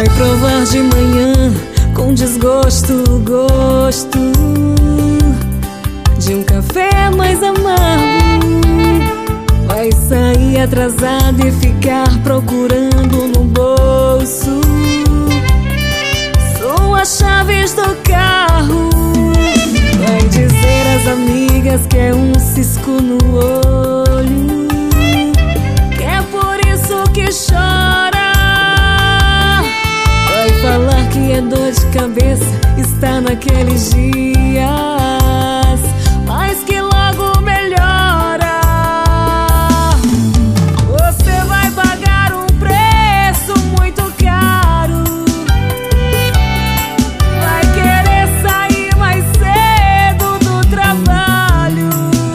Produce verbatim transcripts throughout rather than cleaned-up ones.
Vai provar de manhã com desgosto o gosto de um café mais amargo. Vai sair atrasado e ficar procurando no bolso suas chaves do carro. Vai dizer às amigas que é um cisco no olho, que é por isso que chora. Vai falar que é dor de cabeça, está naqueles dias, mas que logo melhora. Você vai pagar um preço muito caro, vai querer sair mais cedo do trabalho,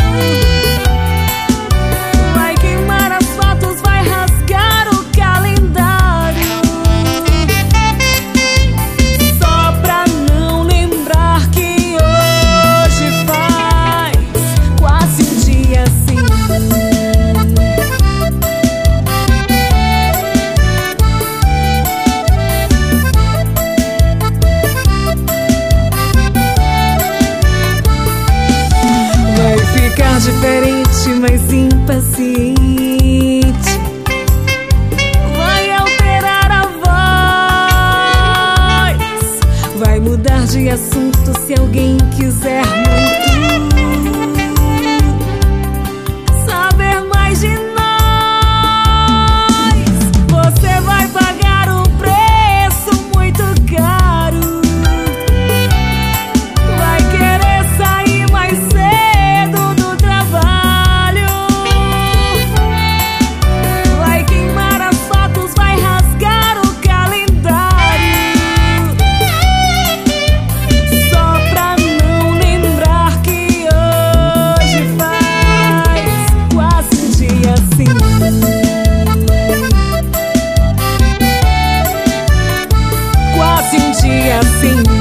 vai queimar as fotos, vai rasgar o calendário, só pra não lembrar que hoje faz quase um dia assim. Vai ficar diferente, mas impaciente, vai alterar a voz, vai mudar de assunto se alguém quiser muito saber mais de nós. Você vai pagar um preço muito caro, vai querer sair mais cedo do trabalho, vai queimar as fotos, vai rasgar o calendário, só pra não lembrar que hoje faz quase um dia assim. Quase um dia assim.